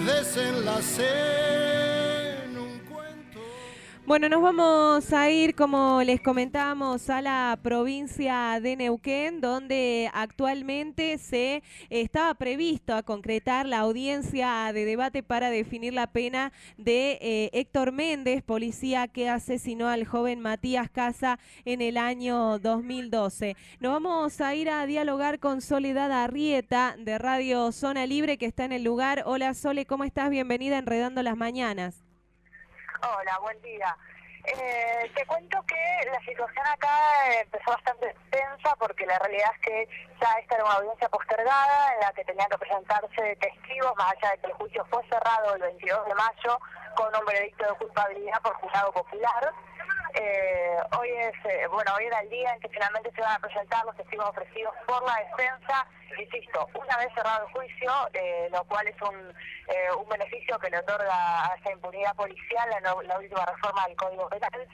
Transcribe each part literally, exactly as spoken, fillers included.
desenlace en un cuento. Bueno, nos vamos a ir, como les comentábamos, a la provincia de Neuquén, donde actualmente se eh, estaba previsto a concretar la audiencia de debate para definir la pena de eh, Héctor Méndez, policía que asesinó al joven Matías Casa en el año dos mil doce. Nos vamos a ir a dialogar con Soledad Arrieta de Radio Zona Libre, que está en el lugar. Hola Sole, ¿cómo estás? Bienvenida a Enredando las Mañanas. Hola, buen día. Eh, te cuento que la situación acá empezó bastante tensa porque la realidad es que ya esta era una audiencia postergada en la que tenían que presentarse testigos, más allá de que el juicio fue cerrado el veintidós de mayo con un veredicto de culpabilidad por jurado popular. Eh, hoy es, eh, bueno, hoy era el día en que finalmente se van a presentar los testigos ofrecidos por la defensa, insisto, una vez cerrado el juicio, eh, lo cual es un, eh, un beneficio que le otorga a esta impunidad policial la, no, la última reforma del Código Penal.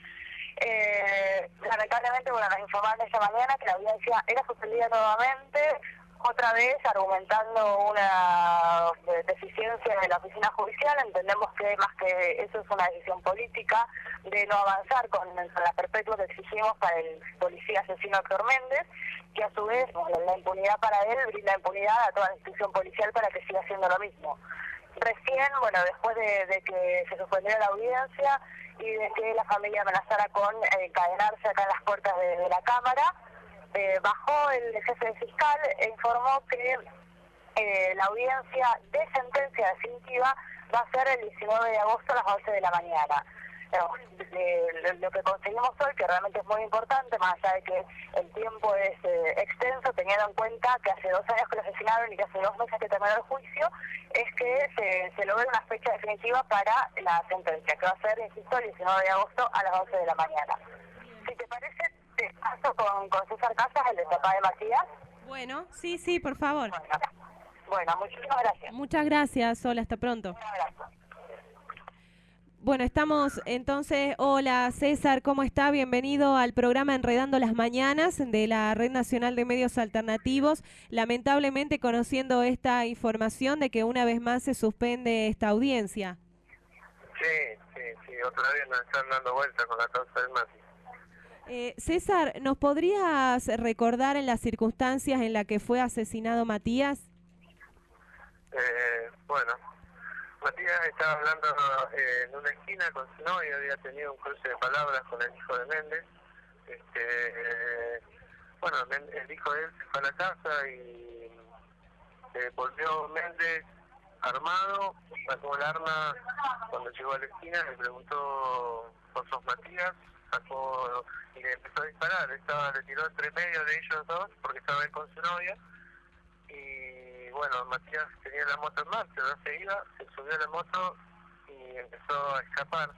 Eh, lamentablemente, bueno, nos informaron esta mañana que la audiencia era suspendida nuevamente, otra vez argumentando una deficiencia de la oficina judicial. Entendemos que más que eso es una decisión política de no avanzar con, con la perpetua que exigimos para el policía asesino Héctor Méndez, que a su vez, bueno, la impunidad para él brinda impunidad a toda la institución policial para que siga haciendo lo mismo. Recién, bueno, después de, de que se suspendiera la audiencia y de que la familia amenazara con eh, encadenarse acá en las puertas de, de la Cámara, Eh, bajó el jefe de fiscal e informó que eh, la audiencia de sentencia definitiva va a ser el diecinueve de agosto a las once de la mañana. Eh, eh, lo que conseguimos hoy, que realmente es muy importante, más allá de que el tiempo es eh, extenso, teniendo en cuenta que hace dos años que lo asesinaron y que hace dos meses que terminó el juicio, es que se, se logra una fecha definitiva para la sentencia, que va a ser, insisto, el diecinueve de agosto a las once de la mañana. Si te parece, te paso con, con César Casas, el de papá de Matías. Bueno, sí, sí, por favor. Bueno, bueno, muchísimas gracias. Muchas gracias, Sol, hasta pronto. Un abrazo. Bueno, estamos entonces, hola César, ¿cómo está? Bienvenido al programa Enredando las Mañanas de la Red Nacional de Medios Alternativos. Lamentablemente conociendo esta información de que una vez más se suspende esta audiencia. Sí, sí, sí, otra vez nos están dando vueltas con la causa del Mati. Eh, César, ¿nos podrías recordar en las circunstancias en las que fue asesinado Matías? Eh, bueno, Matías estaba hablando eh, en una esquina con su novia, había tenido un cruce de palabras con el hijo de Méndez. Este, eh, bueno, el hijo de él se fue a la casa y eh, volvió Méndez armado, sacó el arma cuando llegó a la esquina, le preguntó por sos Matías, sacó y le empezó a disparar. Estaba, le tiró entre medio de ellos dos porque estaba él con su novia. Y bueno, Matías tenía la moto en marcha, no se iba, se subió a la moto y empezó a escapar.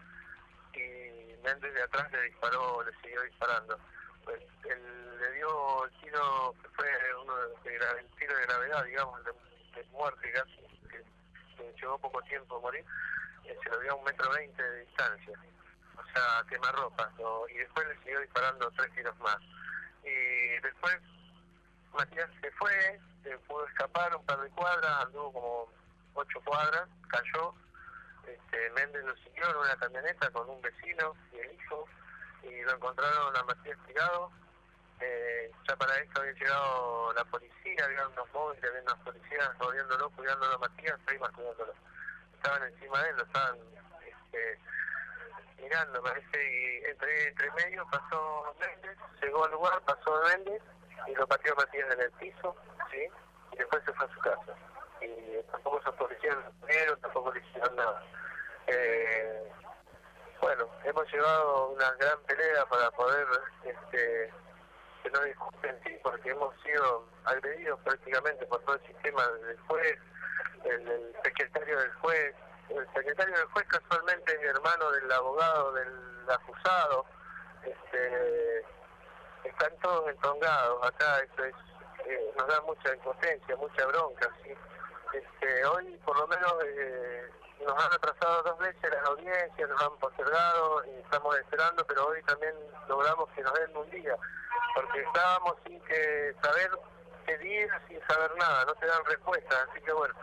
Y Méndez de atrás le disparó, le siguió disparando. Pues él le dio el tiro, que fue uno de, de el tiro de gravedad, digamos, de, de muerte casi, que, que llevó poco tiempo a morir, eh, se lo dio a un metro veinte de distancia. O sea, quemarropas, ¿no? Y después le siguió disparando tres tiros más. Y después Matías se fue, se pudo escapar un par de cuadras, anduvo como ocho cuadras, cayó. Este, Méndez lo siguió en una camioneta con un vecino y el hijo, y lo encontraron a Matías tirado. Eh, ya para esto había llegado la policía, había unos móviles, había unos policías rodeándolo, cuidándolo a Matías, ahí más cuidándolo. Estaban encima de él, lo estaban este, mirando, parece, y entre, entre medio pasó Méndez, llegó al lugar, pasó Méndez, y lo pateó Matías en el piso, ¿sí? Y después se fue a su casa. Y tampoco se policías primero, tampoco le hicieron nada. Eh, bueno, hemos llevado una gran pelea para poder este, que no discuten, sí, porque hemos sido agredidos prácticamente por todo el sistema del juez, el, el secretario del juez. El secretario del juez casualmente es hermano del abogado del acusado. Este, están todos entongados acá, esto es, eh, nos da mucha impotencia, mucha bronca, ¿sí? Este, hoy por lo menos eh, nos han atrasado dos veces las audiencias, nos han postergado y estamos esperando, pero hoy también logramos que nos den un día, porque estábamos sin que saber pedir, sin saber nada, no te dan respuesta, así que bueno,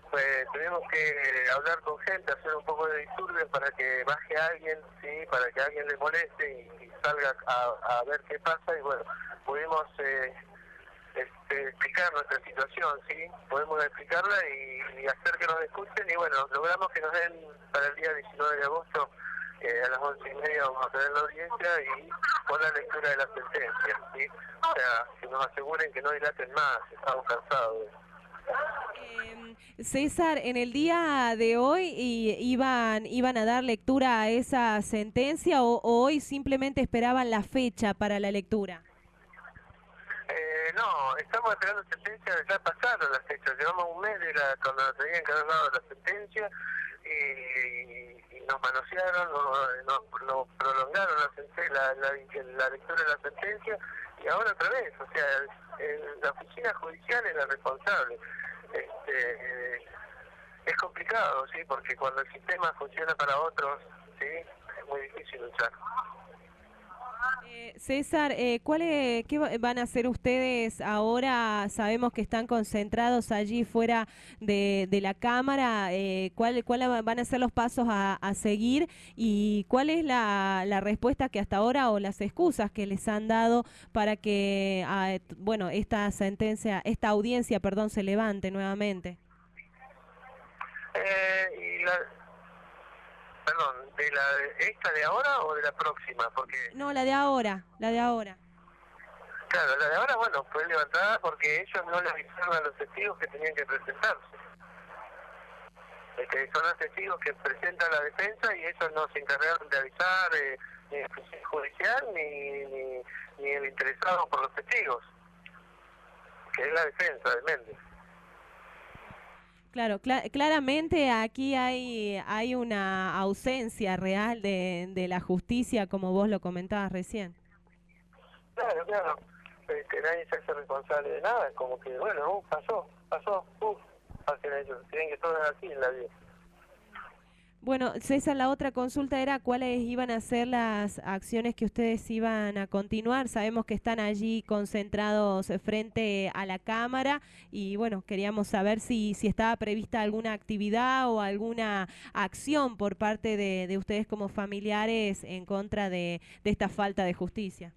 pues tuvimos que hablar con gente, hacer un poco de disturbios para que baje alguien, sí, para que alguien le moleste y, y salga a, a ver qué pasa, y bueno, pudimos eh, este, explicar nuestra situación, sí, podemos explicarla y, y hacer que nos escuchen, y bueno, logramos que nos den para el día diecinueve de agosto, eh, a las once y media vamos a tener la audiencia y con la lectura de la sentencia, sí, o sea, que nos aseguren que no dilaten más, estamos cansados de eso. Eh, César, en el día de hoy y, iban iban a dar lectura a esa sentencia o, o hoy simplemente esperaban la fecha para la lectura. Eh, no, estamos esperando sentencia, ya pasaron las fechas, llevamos un mes de la, cuando tenían que haber dado la sentencia y, y nos manosearon, nos, nos, nos prolongaron la, senten- la, la, la lectura de la sentencia y ahora otra vez, o sea, el, la oficina judicial es la responsable. Este, eh, es complicado, sí, porque cuando el sistema funciona para otros, sí, es muy difícil luchar. Eh, César, eh, ¿cuál es- ¿qué va- van a hacer ustedes ahora? Sabemos que están concentrados allí fuera de, de la Cámara. Eh, ¿cuál, ¿Cuál van a ser los pasos a, a seguir? ¿Y cuál es la, la respuesta que hasta ahora o las excusas que les han dado para que, ah, et- bueno, esta sentencia, esta audiencia, perdón, se levante nuevamente? Eh, y la, perdón, ¿de la esta de ahora o de la próxima? Porque, No, la de ahora, la de ahora. claro, la de ahora, bueno, fue levantada porque ellos no le avisaron a los testigos que tenían que presentarse. Este, son los testigos que presentan la defensa y ellos no se encargaron de avisar eh, ni el juicio judicial ni, ni, ni el interesado por los testigos, que es la defensa de Méndez. Claro, cla- claramente aquí hay, hay una ausencia real de, de la justicia, como vos lo comentabas recién. Claro, claro. Este, nadie se hace responsable de nada, como que, bueno, uh, pasó, pasó, uff, hacen ellos, tienen que todo es así en la vida. Bueno, César, la otra consulta era cuáles iban a ser las acciones que ustedes iban a continuar. Sabemos que están allí concentrados frente a la Cámara y bueno, queríamos saber si, si estaba prevista alguna actividad o alguna acción por parte de, de ustedes como familiares en contra de, de esta falta de justicia.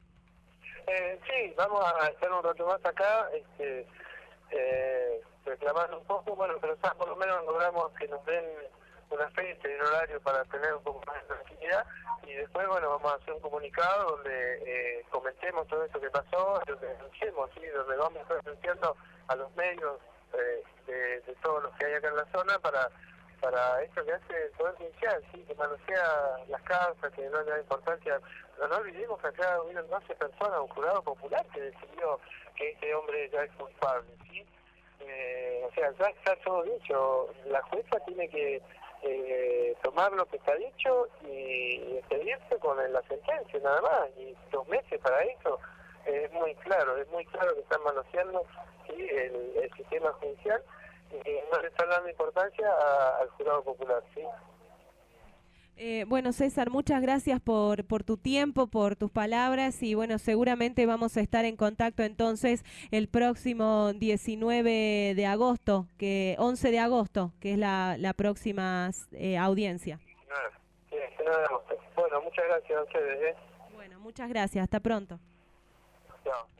Eh, sí, vamos a estar un rato más acá, este, eh, reclamando un poco, bueno, pero ya por lo menos logramos que nos den una fecha y un horario para tener un poco más de tranquilidad y después, bueno, vamos a hacer un comunicado donde eh, comentemos todo esto que pasó, donde denunciemos, ¿sí? Donde vamos a estar denunciando a los medios eh, de, de todos los que hay acá en la zona para para esto que hace el Poder Judicial, ¿sí? Que manosea las causas, que no le da importancia. Pero no olvidemos que acá hubieron doce personas, un jurado popular que decidió que este hombre ya es culpable, ¿sí? Eh, o sea, ya está todo dicho. La jueza tiene que eh, tomar lo que está dicho y expedirse con la sentencia, nada más. Y dos meses para eso es muy claro, es muy claro que están manoseando, ¿sí? el, el sistema judicial. Y no le están dando importancia a, al jurado popular, ¿sí? Eh, bueno, César, muchas gracias por, por tu tiempo, por tus palabras y bueno, seguramente vamos a estar en contacto entonces el próximo diecinueve de agosto, que once de agosto, que es la, la próxima eh, audiencia. Nada, sí, diecinueve de agosto. Bueno, muchas gracias a ustedes, ¿eh? Bueno, muchas gracias, hasta pronto. Chao.